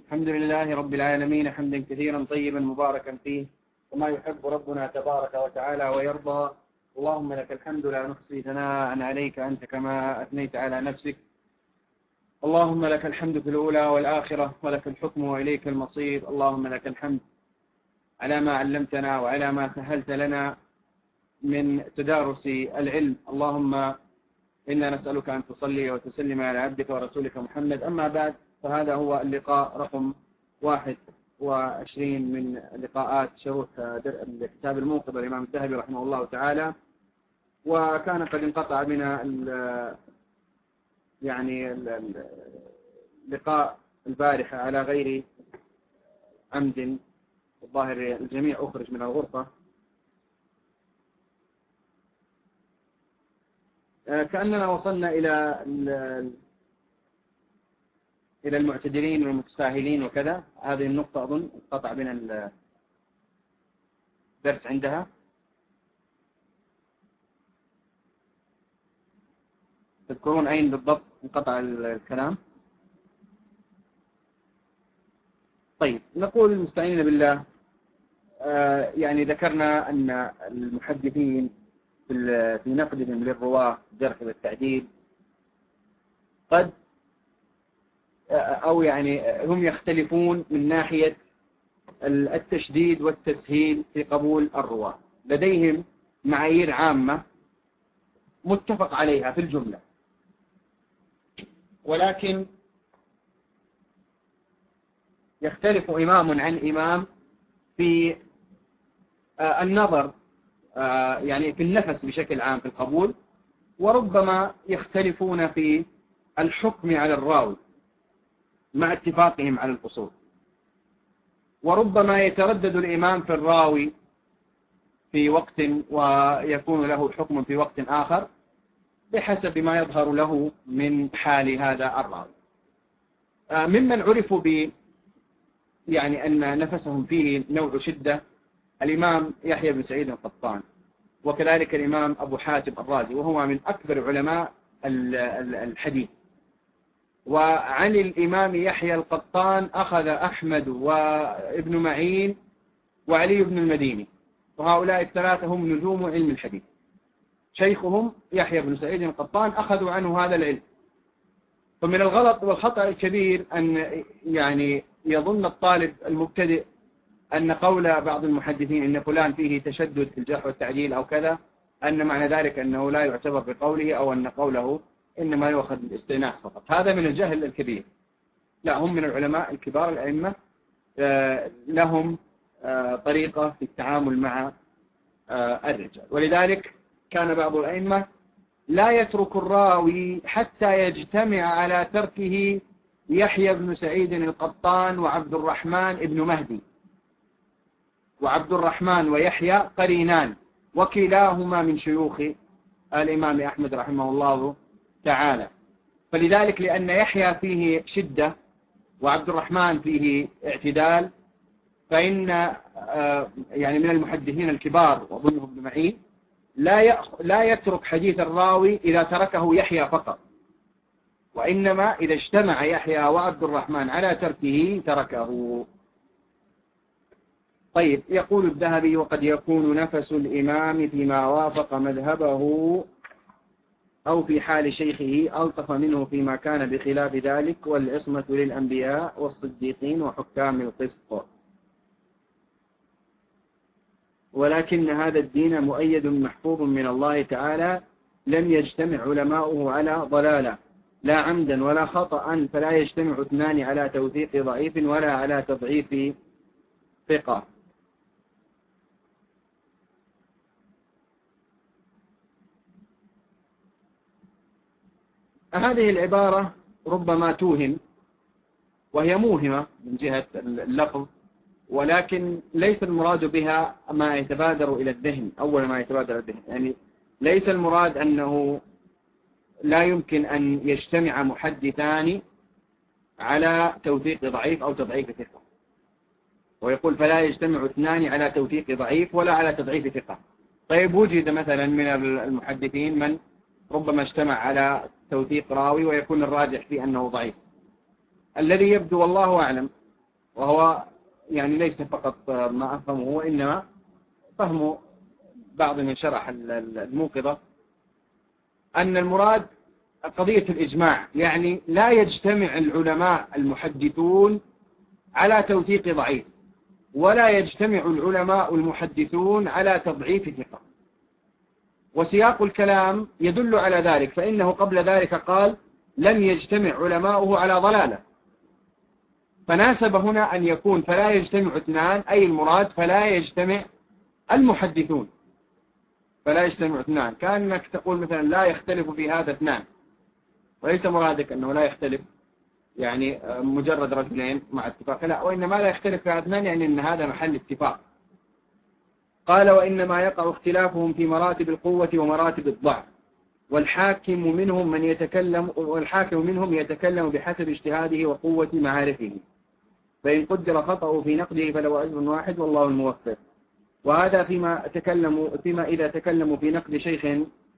الحمد لله رب العالمين حمدا كثيرا طيبا مباركا فيه وما يحب ربنا تبارك وتعالى ويرضى. اللهم لك الحمد لا نحصي ثناء عليك أنت كما أثنيت على نفسك. اللهم لك الحمد في الأولى والآخرة ولك الحكم وإليك المصير. اللهم لك الحمد على ما علمتنا وعلى ما سهلت لنا من تدارس العلم. اللهم إنا نسألك أن تصلي وتسلم على عبدك ورسولك محمد. أما بعد، فهذا هو اللقاء رقم 21 من لقاءات شروح الكتاب الموقظ الإمام الذهبي رحمه الله تعالى. وكان قد انقطع بنا اللقاء البارحة على غير عمد، الظاهر الجميع أخرج من الغرفة. كأننا وصلنا إلى المعتدلين والمتساهلين وكذا. هذه النقطة أظن انقطع بنا الدرس عندها. تذكرون أين بالضبط انقطع الكلام؟ طيب، نقول المستعين بالله. ذكرنا أن المحدثين في نقدهم للرواة الجرح والتعديل قد هم يختلفون من ناحية التشديد والتسهيل في قبول الرواة. لديهم معايير عامة متفق عليها في الجملة، ولكن يختلف إمام عن إمام في النظر في النفس بشكل عام في القبول، وربما يختلفون في الحكم على الراوي مع اتفاقهم على الأصول، وربما يتردد الإمام في الراوي في وقت ويكون له حكم في وقت آخر بحسب ما يظهر له من حال هذا الراوي. ممن عرفوا أن نفسهم فيه نوع شدة الإمام يحيى بن سعيد القطان، وكذلك الإمام أبو حاتم الرازي، وهو من أكبر علماء الحديث. وعن الإمام يحيى القطان أخذ أحمد وابن معين وعلي بن المديني، وهؤلاء الثلاثة هم نجوم علم الحديث. شيخهم يحيى بن سعيد القطان أخذوا عنه هذا العلم. فمن الغلط والخطأ الكبير أن يظن الطالب المبتدئ أن قول بعض المحدثين إن فلان فيه تشدد في الجرح والتعديل أو كذا، أن معنى ذلك أنه لا يعتبر بقوله، أو أن قوله إنما يؤخذ بالاستئناس فقط. هذا من الجهل الكبير. لا، هم من العلماء الكبار الأئمة، لهم طريقة في التعامل مع الرجال. ولذلك كان بعض الأئمة لا يترك الراوي حتى يجتمع على تركه يحيى بن سعيد القطان وعبد الرحمن ابن مهدي. وعبد الرحمن ويحيى قرينان، وكلاهما من شيوخ الإمام أحمد رحمه الله تعالى. فلذلك لأن يحيى فيه شدة وعبد الرحمن فيه اعتدال، فإن من المحدثين الكبار وظنه ابن معين لا يترك حديث الراوي إذا تركه يحيى فقط، وإنما إذا اجتمع يحيى وعبد الرحمن على تركه تركه. طيب، يقول الذهبي: وقد يكون نفس الإمام فيما وافق مذهبه أو في حال شيخه ألطف منه فيما كان بخلاف ذلك، والعصمة للأنبياء والصديقين وحكام القسط. ولكن هذا الدين مؤيد محفوظ من الله تعالى، لم يجتمع علماؤه على ضلالة لا عمدا ولا خطأ، فلا يجتمع اثنان على توثيق ضعيف ولا على تضعيف ثقة. هذه العبارة ربما توهم، وهي موهمة من جهة اللفظ، ولكن ليس المراد بها ما يتبادر إلى الذهن. أول ما يتبادر إلى الذهن ليس المراد أنه لا يمكن أن يجتمع محدثان على توثيق ضعيف أو تضعيف ثقة، ويقول فلا يجتمع اثنان على توثيق ضعيف ولا على تضعيف ثقة. طيب، وجد مثلا من المحدثين من ربما اجتمع على توثيق راوي ويكون الراجح فيه أنه ضعيف. الذي يبدو والله أعلم وهو يعني ليس فقط ما أفهمه، وإنما فهم بعض من شرح الموقظة، أن المراد قضية الإجماع، يعني لا يجتمع العلماء المحدثون على توثيق ضعيف، ولا يجتمع العلماء المحدثون على تضعيف ثقة. وسياق الكلام يدل على ذلك، فإنه قبل ذلك قال لم يجتمع علماؤه على ضلالة، فناسب هنا أن يكون فلا يجتمع اثنان، أي المراد فلا يجتمع المحدثون، فلا يجتمع اثنان، كأنك تقول مثلا لا يختلف في هذا اثنان، وليس مرادك أنه لا يختلف يعني مجرد رجلين مع اتفاق، لا، وإنما لا يختلف في هذا اثنان يعني أن هذا محل اتفاق. قال وإنما يقع اختلافهم في مراتب القوة ومراتب الضعف، والحاكم منهم يتكلم بحسب اجتهاده وقوة معارفه، فإن قدر خطأه في نقده فله أجر واحد والله الموفق. وهذا فيما إذا تكلموا في نقد شيخ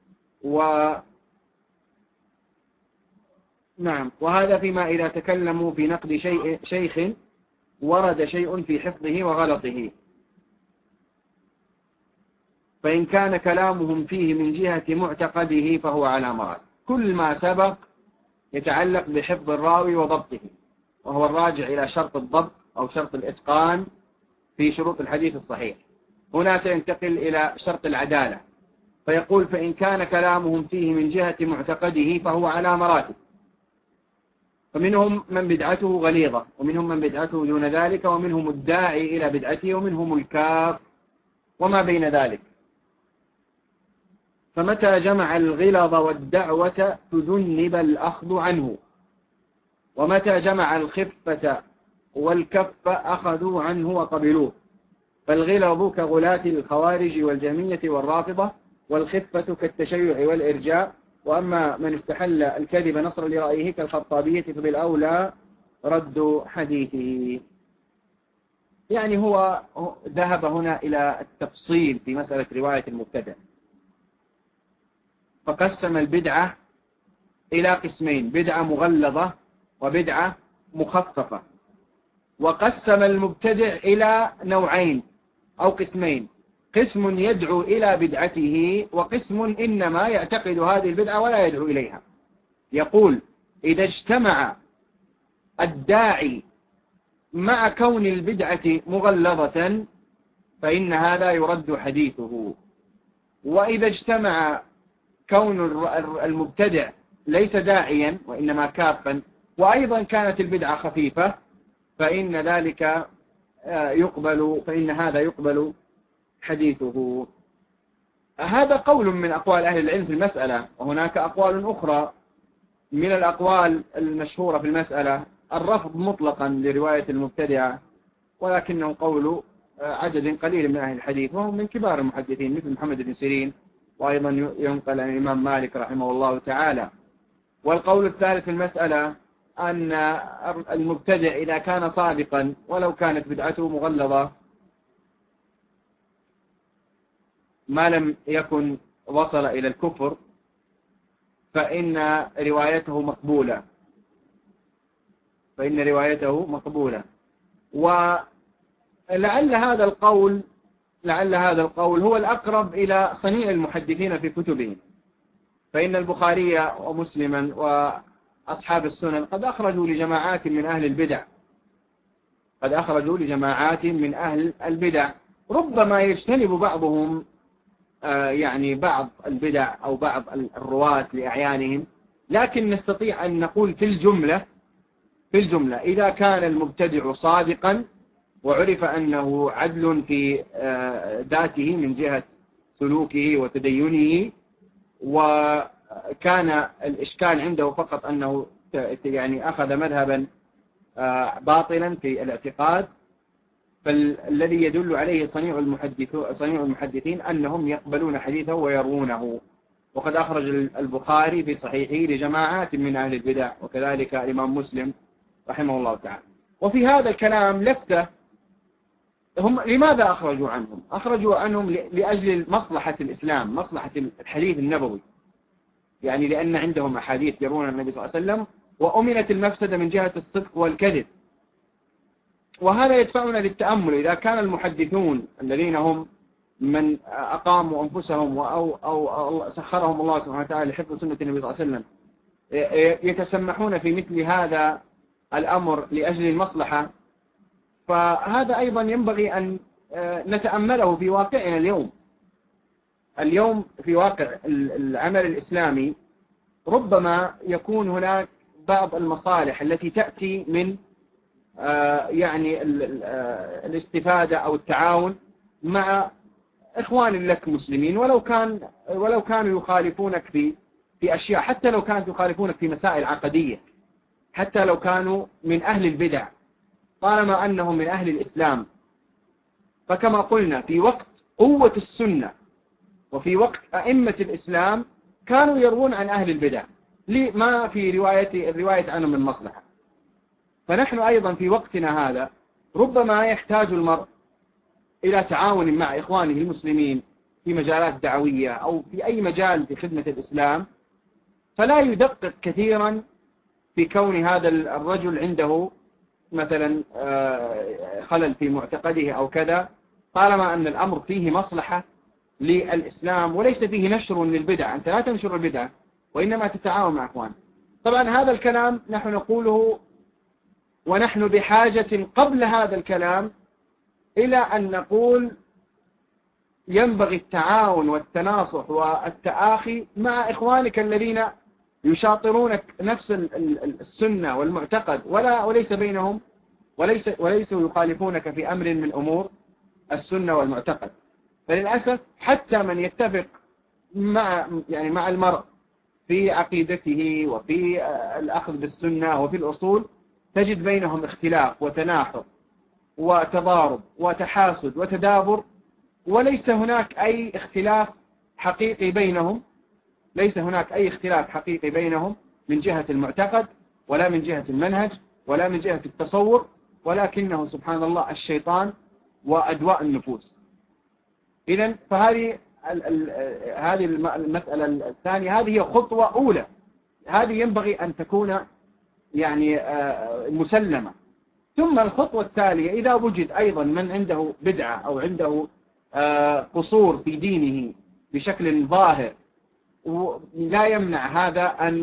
وهذا فيما إذا تكلموا في نقد شيخ ورد شيء في حفظه وغلطه، فإن كان كلامهم فيه من جهة معتقده فهو على مراد. كل ما سبق يتعلق بحفظ الراوي وضبطه، وهو الراجع إلى شرط الضبط أو شرط الإتقان في شروط الحديث الصحيح. هنا سينتقل إلى شرط العدالة، فيقول فإن كان كلامهم فيه من جهة معتقده فهو على مراتب، فمنهم من بدعته غليظة، ومنهم من بدعته دون ذلك، ومنهم الداعي إلى بدعته، ومنهم الكاف وما بين ذلك. فمتى جمع الغلظ والدعوة تجنب الأخذ عنه، ومتى جمع الخفة والكف أخذوا عنه وقبلوه. فالغلظ كغلاة الخوارج والجهمية والرافضة، والخفة كالتشيع والإرجاء. وأما من استحل الكذب نصرا لرأيه كالخطابية فبالأولى رد حديثه. يعني هو ذهب هنا إلى التفصيل في مسألة رواية المبتدع، فقسم البدعة إلى قسمين: بدعة مغلظة وبدعة مخففة. وقسم المبتدع إلى نوعين أو قسمين: قسم يدعو إلى بدعته، وقسم إنما يعتقد هذه البدعة ولا يدعو إليها. يقول إذا اجتمع الداعي مع كون البدعة مغلظة فإن هذا يرد حديثه، وإذا اجتمع كون المبتدع ليس داعيا وإنما كافا، وأيضا كانت البدعة خفيفة، فإن هذا يقبل حديثه. هذا قول من أقوال أهل العلم في المسألة. وهناك أقوال أخرى من الأقوال المشهورة في المسألة: الرفض مطلقا لرواية المبتدعة، ولكنه قول عدد قليل من أهل الحديث، وهم من كبار المحدثين مثل محمد بن سيرين، وأيضا ينقل عن الإمام مالك رحمه الله تعالى. والقول الثالث في المسألة أن المبتدع إذا كان صادقا ولو كانت بدعته مغلظة ما لم يكن وصل إلى الكفر فإن روايته مقبولة. ولعل هذا القول هو الأقرب إلى صنيع المحدثين في كتبهم، فإن البخاري ومسلما وأصحاب السنن قد أخرجوا لجماعات من أهل البدع، ربما يجتنب بعضهم يعني بعض البدع أو بعض الرواة لأعيانهم، لكن نستطيع أن نقول في الجملة إذا كان المبتدع صادقا وعرف أنه عدل في ذاته من جهة سلوكه وتدينه، وكان الإشكال عنده فقط أنه يعني أخذ مذهبا باطلا في الاعتقاد، فالذي يدل عليه صنيع المحدثين أنهم يقبلون حديثه ويروونه. وقد أخرج البخاري في صحيحه لجماعات من أهل البدع، وكذلك الإمام مسلم رحمه الله تعالى. وفي هذا الكلام لفتة: هم لماذا أخرجوا عنهم لأجل مصلحة الإسلام، مصلحة الحديث النبوي، يعني لأن عندهم أحاديث يرون النبي صلى الله عليه وسلم، وأمنت المفسدة من جهة الصدق والكذب. وهذا يدفعنا للتأمل. إذا كان المحدثون الذين هم من أقاموا أنفسهم أو سخرهم الله سبحانه وتعالى لحفظ سنة النبي صلى الله عليه وسلم يتسمحون في مثل هذا الأمر لأجل المصلحة، فهذا أيضا ينبغي أن نتأمله في واقعنا اليوم في واقع العمل الإسلامي. ربما يكون هناك بعض المصالح التي تأتي من يعني الاستفادة أو التعاون مع إخوان لك مسلمين، ولو كانوا يخالفونك في أشياء، حتى لو كانت يخالفونك في مسائل عقدية، حتى لو كانوا من أهل البدع، طالما أنهم من أهل الإسلام. فكما قلنا في وقت قوة السنة وفي وقت أئمة الإسلام كانوا يروون عن أهل البدع ما في الرواية عنهم من مصلحة. فنحن أيضا في وقتنا هذا ربما يحتاج المرء إلى تعاون مع إخوانه المسلمين في مجالات دعوية أو في أي مجال في خدمة الإسلام، فلا يدقق كثيرا في كون هذا الرجل عنده مثلا خلل في معتقده أو كذا، طالما أن الأمر فيه مصلحة للإسلام وليس فيه نشر للبدع. أنت لا تنشر البدع وإنما تتعاون مع أخوان. طبعا هذا الكلام نحن نقوله ونحن بحاجة قبل هذا الكلام إلى أن نقول ينبغي التعاون والتناصح والتآخي مع إخوانك الذين يشاطرونك نفس السنة والمعتقد وليس بينهم وليسوا يخالفونك في أمر من أمور السنة والمعتقد. فللأسف حتى من يتفق مع المرء في عقيدته وفي الأخذ بالسنة وفي الأصول تجد بينهم اختلاف وتناحر وتضارب وتحاسد وتدابر، وليس هناك أي اختلاف حقيقي بينهم، ليس هناك أي اختلاف حقيقي بينهم من جهة المعتقد ولا من جهة المنهج ولا من جهة التصور، ولكنه سبحان الله الشيطان وأدواء النفوس. إذن فهذه المسألة الثانية، هذه هي خطوة أولى، هذه ينبغي أن تكون يعني مسلمة. ثم الخطوة التالية، إذا وجد أيضا من عنده بدعة أو عنده قصور في دينه بشكل ظاهر، لا يمنع هذا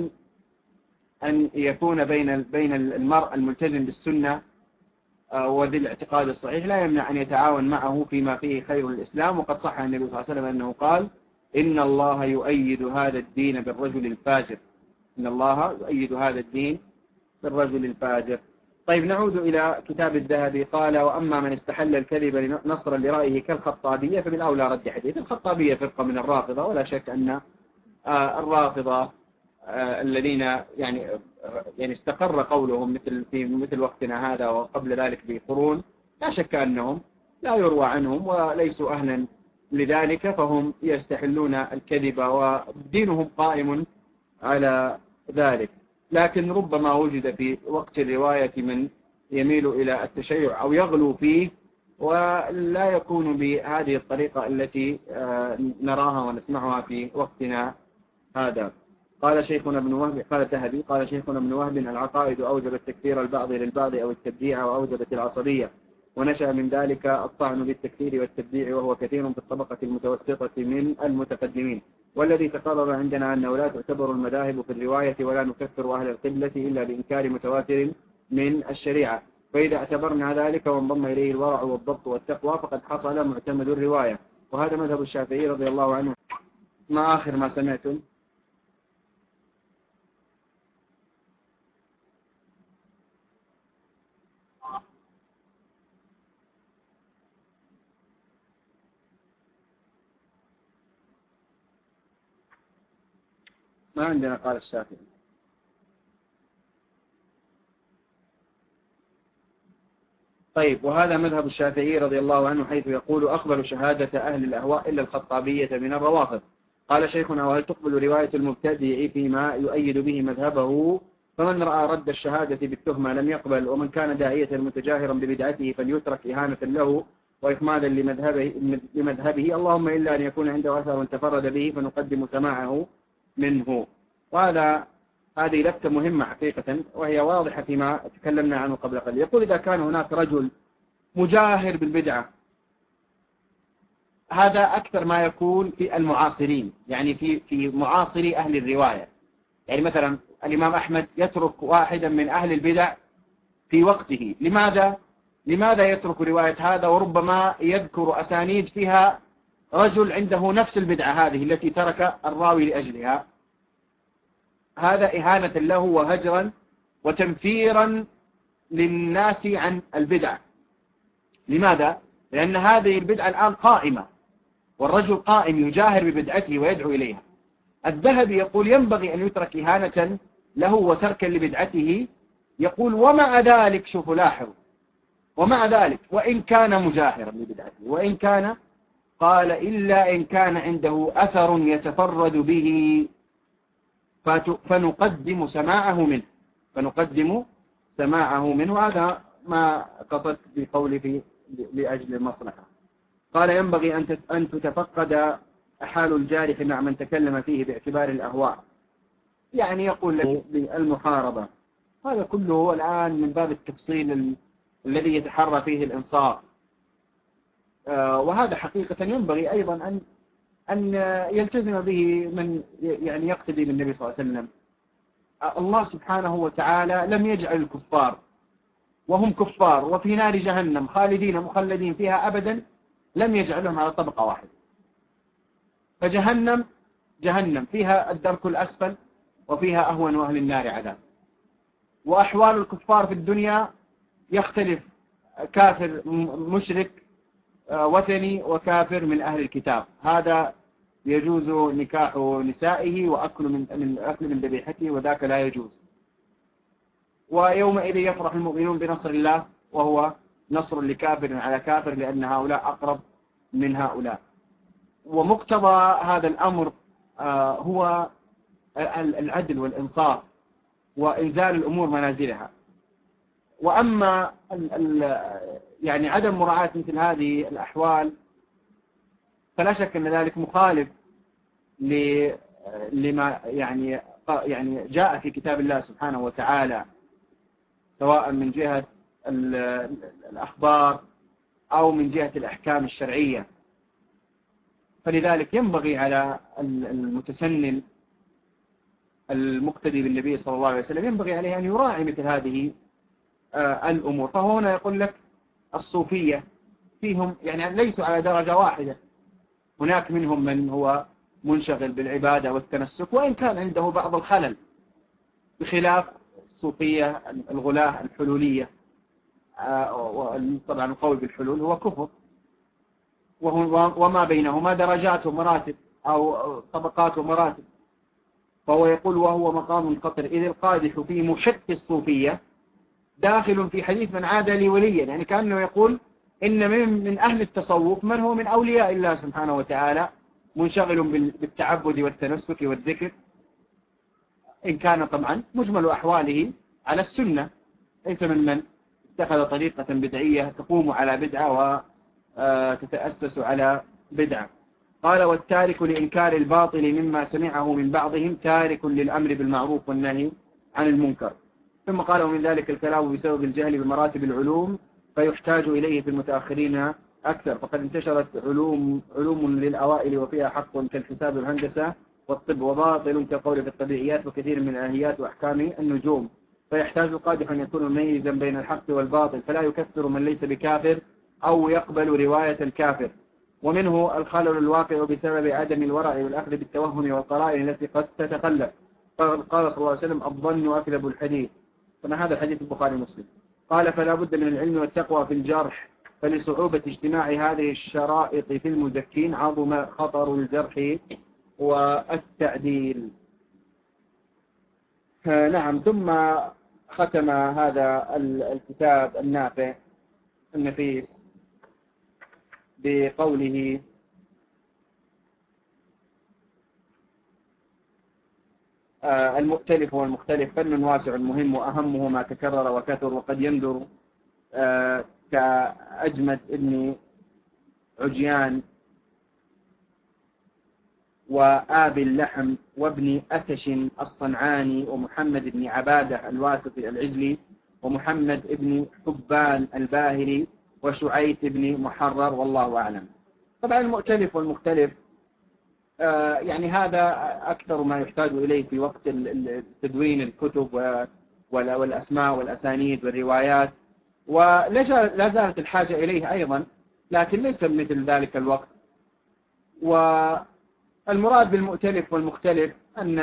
أن يكون بين المرء الملتزم بالسنة وذي الاعتقاد الصحيح، لا يمنع أن يتعاون معه فيما فيه خير الإسلام. وقد صح عن النبي صلى الله عليه وسلم أنه قال: إن الله يؤيد هذا الدين بالرجل الفاجر. إن الله يؤيد هذا الدين بالرجل الفاجر. طيب نعود إلى كتاب الذهبي. قال: وأما من استحل الكذب نصرا لرأيه كالخطابية فبالأولى رد حديث. الخطابية فرقة من الرافضة، ولا شك أن الرافضة الذين يعني استقر قولهم في مثل وقتنا هذا وقبل ذلك بقرون، لا شك أنهم لا يروى عنهم وليسوا أهلا لذلك، فهم يستحلون الكذب ودينهم قائم على ذلك. لكن ربما وجد في وقت الرواية من يميل إلى التشيع أو يغلو فيه، ولا يكون بهذه الطريقة التي نراها ونسمعها في وقتنا هذا. قال شيخنا ابن وهب، قال الذهبي: قال شيخنا ابن وهب: العقائد أوجبت تكفير البعض للبعض أو التبديع، وأوجبت العصبية، ونشأ من ذلك الطعن بالتكفير والتبديع، وهو كثير في الطبقة المتوسطة من المتقدمين. والذي تقرر عندنا أنه لا تعتبر المذاهب في الرواية ولا نكفر أهل القبلة إلا بإنكار متواتر من الشريعة، فإذا اعتبرنا ذلك وانضم إليه الورع والضبط والتقوى فقد حصل معتمد الرواية. وهذا مذهب الشافعي رضي الله عنه. ما آخر ما سمعتم؟ ما عندنا قال الشافعي. طيب، وهذا مذهب الشافعي رضي الله عنه، حيث يقول: أقبل شهادة أهل الأهواء إلا الخطابية من الروافض. قال شيخنا: وهل تقبل رواية المبتدع فيما يؤيد به مذهبه؟ فمن رأى رد الشهادة بالتهمة لم يقبل، ومن كان داعية متجاهرا ببدعته فليترك إهانة له وإكمالا لمذهبه، اللهم إلا أن يكون عنده أثر تفرد به فنقدم سماعه منه. هذه لفتة مهمة حقيقة، وهي واضحة فيما تكلمنا عنه قبل قليل. يقول: إذا كان هناك رجل مجاهر بالبدعة. هذا أكثر ما يكون في المعاصرين، يعني في معاصري أهل الرواية. يعني مثلا الإمام أحمد يترك واحدا من أهل البدع في وقته. لماذا يترك رواية هذا، وربما يذكر أسانيد فيها رجل عنده نفس البدعة هذه التي ترك الراوي لأجلها؟ هذا إهانة له وهجرا وتنفيرا للناس عن البدع. لماذا؟ لأن هذه البدعة الآن قائمة، والرجل قائم يجاهر ببدعته ويدعو إليها. الذهبي يقول ينبغي أن يترك إهانة له وتركا لبدعته. يقول ومع ذلك، شوفوا لاحظوا، ومع ذلك وإن كان مجاهرا ببدعته وإن كان، قال إلا إن كان عنده أثر يتفرد به فنقدم سماعه منه. هذا ما قصدت بقولي لأجل المصلحة. قال ينبغي أن تتفقد حال الجارح مع من تكلم فيه باعتبار الأهواء، يعني يقول بالمحاربة. هذا كله الآن من باب التفصيل الذي يتحرى فيه الإنصاف. وهذا حقيقة ينبغي أيضا أن يلتزم به من يعني يقتدي بالنبي صلى الله عليه وسلم. الله سبحانه وتعالى لم يجعل الكفار وهم كفار وفي نار جهنم خالدين مخلدين فيها أبدا، لم يجعلهم على طبقة واحدة. فجهنم فيها الدرك الأسفل وفيها أهون أهل النار عذاب. وأحوال الكفار في الدنيا يختلف، كافر مشرك وثني وكافر من أهل الكتاب، هذا يجوز نكاح نسائه وأكل من ذبيحته وذاك لا يجوز. ويومئذ يفرح المؤمنون بنصر الله وهو نصر لكافر على كافر، لأن هؤلاء أقرب من هؤلاء. ومقتضى هذا الأمر هو العدل والإنصاف وإنزال الأمور منازلها. وأما يعني عدم مراعاة مثل هذه الأحوال فلا شك أن ذلك مخالف لما يعني جاء في كتاب الله سبحانه وتعالى، سواء من جهة الأخبار أو من جهة الأحكام الشرعية. فلذلك ينبغي على المتسنن المقتدي بالنبي صلى الله عليه وسلم ينبغي عليه أن يراعي مثل هذه الأمور. فهو هنا يقول لك الصوفية فيهم يعني ليسوا على درجة واحدة، هناك منهم من هو منشغل بالعبادة والتنسك وإن كان عنده بعض الخلل، بخلاف الصوفية الغلاة الحلولية. طبعا القول بالحلول هو كفر، وما بينهما درجات ومراتب أو طبقات ومراتب. فهو يقول وهو مقام قطر، إذ القادح في محق الصوفية داخل في حديث من عاد لي وليا، يعني كأنه يقول إن من أهل التصوف من هو من أولياء الله سبحانه وتعالى منشغل بالتعبد والتنسك والذكر، إن كان طبعا مجمل أحواله على السنة، ليس من اتخذ طريقة بدعية تقوم على بدعة وتتأسس على بدعة. قال والتارك لإنكار الباطل مما سمعه من بعضهم تارك للأمر بالمعروف والنهي عن المنكر. ثم قال ومن ذلك الكلام بسبب الجهل بمراتب العلوم فيحتاج إليه في المتأخرين أكثر، فقد انتشرت علوم للأوائل وفيها حق كالحساب والهندسة والطب، وباطل كقول في الطبيعيات وكثير من الآليات وأحكام النجوم. فيحتاج القادح أن يكون مميزا بين الحق والباطل، فلا يكفر من ليس بكافر أو يقبل رواية الكافر. ومنه الخلل الواقع بسبب عدم الورع والأخذ بالتوهم والقرائن التي قد تتقلب. قال صلى الله عليه وسلم الظن أكذب الحديث، فما هذا الحديث البخاري ومسلم. قال فلا بد من العلم والتقوى في الجرح، فلصعوبة اجتماع هذه الشرائط في المزكين عظم خطر الجرح والتعديل. نعم. ثم ختم هذا الكتاب النافع النفيس بقوله المؤتلف والمختلف فن واسع مهم وأهمه ما تكرر وكثر، وقد يندر كأجمد ابن عجيان وآبي اللحم وابن أتش الصنعاني ومحمد بن عبادة الواسطي العجلي ومحمد بن حبان الباهلي وشعيث بن محرر، والله أعلم. طبعا المؤتلف والمختلف يعني هذا أكثر ما يحتاج إليه في وقت تدوين الكتب والأسماء والأسانيد والروايات، ولا زالت الحاجة إليه أيضا، لكن ليس مثل ذلك الوقت. والمراد بالمؤتلف والمختلف أن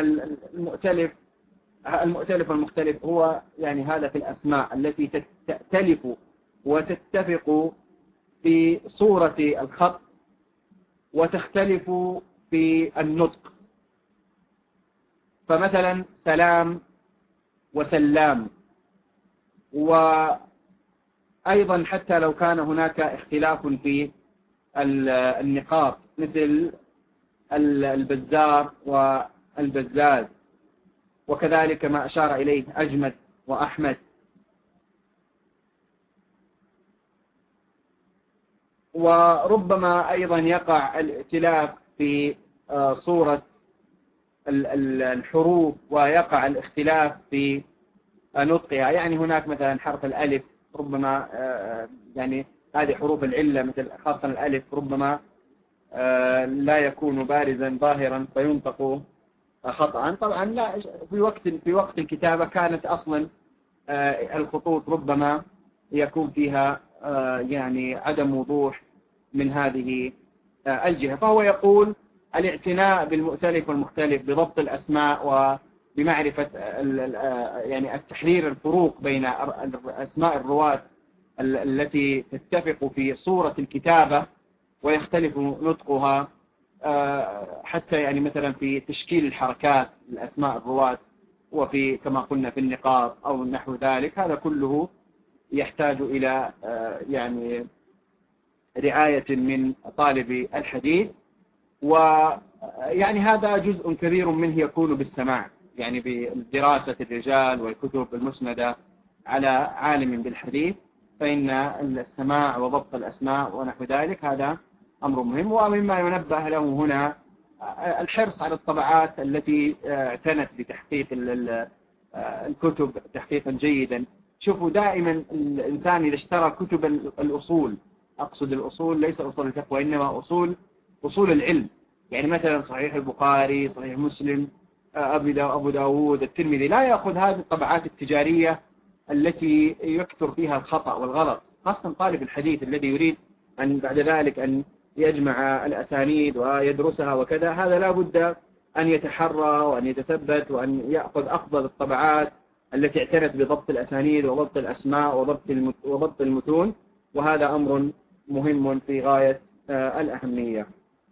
المؤتلف والمختلف هو يعني هذا في الأسماء التي تأتلف وتتفق في صورة الخط وتختلف في النطق. فمثلا سلام وسلام. وأيضا حتى لو كان هناك اختلاف في النقاط مثل البزار والبزاز، وكذلك ما أشار إليه أجمد وأحمد. وربما أيضا يقع الائتلاف في صورة الحروف، ويقع الاختلاف في نطقها. يعني هناك مثلا حرف الألف ربما يعني هذه حروف العلة مثل خاصة الألف ربما لا يكون بارزا ظاهرا فينطق خطأ. طبعا لا، في وقت الكتابة كانت أصلا الخطوط ربما يكون فيها يعني عدم وضوح من هذه الجهة. فهو يقول الاعتناء بالمؤتلف والمختلف بضبط الأسماء وبمعرفة يعني التحرير الفروق بين أسماء الرواة التي تتفق في صورة الكتابة ويختلف نطقها، حتى يعني مثلا في تشكيل الحركات لأسماء الرواة، وفي كما قلنا في النقاط أو نحو ذلك. هذا كله يحتاج إلى يعني رعاية من طالب الحديث. ويعني هذا جزء كبير منه يكون بالسماع، يعني بدراسة الرجال والكتب المسندة على عالم بالحديث، فإن السماع وضبط الأسماء ونحو ذلك هذا أمر مهم. ومما ينبه له هنا الحرص على الطبعات التي اعتنت بتحقيق الكتب تحقيقا جيدا. شوفوا دائما الإنسان إذا اشترى كتب الأصول، أقصد الأصول ليس أصول الفقه وإنما أصول العلم، يعني مثلا صحيح البخاري، صحيح مسلم، أبو داود، الترمذي، لا يأخذ هذه الطبعات التجارية التي يكثر فيها الخطأ والغلط، خاصة طالب الحديث الذي يريد أن بعد ذلك أن يجمع الأسانيد ويدرسها وكذا. هذا لا بد أن يتحرى وأن يتثبت وأن يأخذ أفضل الطبعات التي اعتنت بضبط الأسانيد وضبط الأسماء وضبط المتون، وهذا أمر مهم في غاية الأهمية.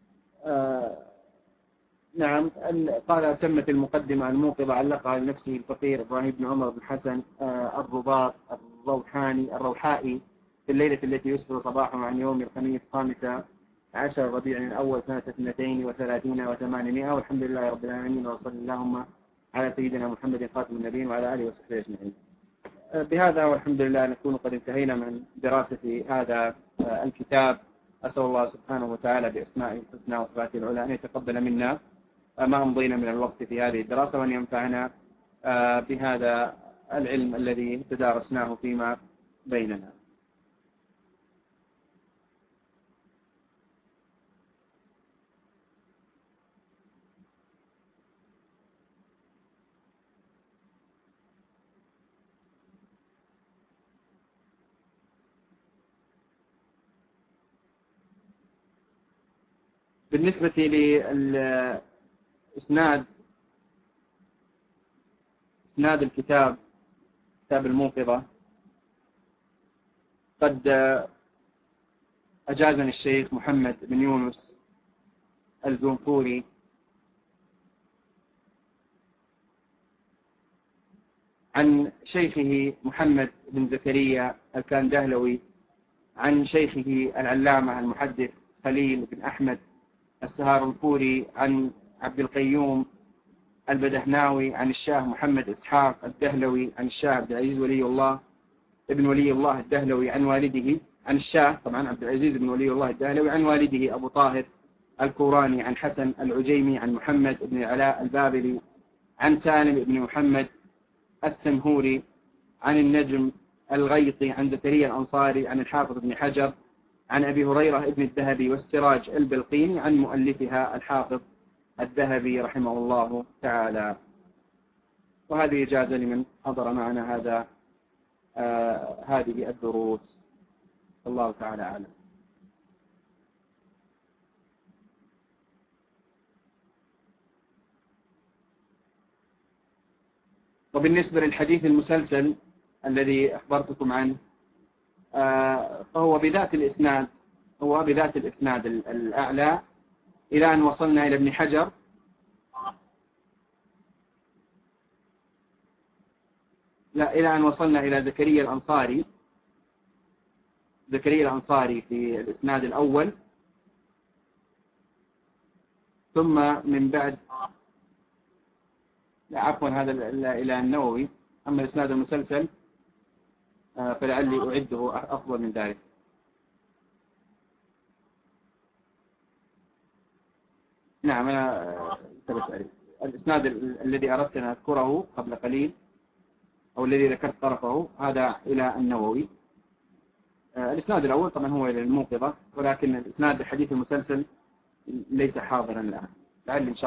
نعم. قال تمت المقدمة الموقظة علقها لنفسه الفقير إبراهيم بن عمر بن حسن الرباط الروحائي في الليلة التي يسفر صباحا عن يوم الخميس 15 ربيع الأول سنة 32 و800. والحمد لله رب العالمين، وصلى اللهم على سيدنا محمد خاتم النبيين وعلى آله وصحبه أجمعين. بهذا والحمد لله نكون قد انتهينا من دراسة هذا الكتاب. أسأل الله سبحانه وتعالى بأسمائه الحسنى وصفاته العلى أن يتقبل منا ما أمضينا من الوقت في هذه الدراسة، وأن ينفعنا بهذا العلم الذي تدارسناه فيما بيننا. بالنسبة لإسناد الكتاب، كتاب الموقظة، قد أجازني الشيخ محمد بن يونس الزنفوري عن شيخه محمد بن زكريا الكاندهلوي عن شيخه العلامة المحدث خليل بن أحمد السهارنفوري عن عبد القيوم البدهناوي عن الشاه محمد إسحاق الدهلوي عن الشاه عبد العزيز ابن ولي الله الدهلوي عن والده، عن الشاه طبعا عبد العزيز بن ولي الله الدهلوي عن والده أبو طاهر الكوراني عن حسن العجيمي عن محمد بن العلاء البابلي عن سالم بن محمد السنهوري عن النجم الغيطي عن زكريا الأنصاري عن الحافظ بن حجر عن أبي هريرة ابن الذهبي والسراج البلقيني عن مؤلفها الحافظ الذهبي رحمه الله تعالى. وهذه إجازة لمن حضر معنا هذه الدروس. الله تعالى أعلم. وبالنسبة للحديث المسلسل الذي أخبرتكم عنه فهو بذات الإسناد، هو بذات الإسناد الأعلى إلى أن وصلنا إلى ابن حجر إلى أن وصلنا إلى زكريا الأنصاري في الإسناد الأول، ثم من بعد عفوا هذا إلى النووي. أما الإسناد المسلسل فلعلي أعده أفضل من ذلك. نعم أنا بسأل الإسناد الذي أردت أن أذكره قبل قليل أو الذي ذكرت طرفه هذا إلى النووي. الإسناد الأول طبعا هو إلى الموقظة، ولكن الإسناد الحديث المسلسل ليس حاضرا الآن. لعل إن شاء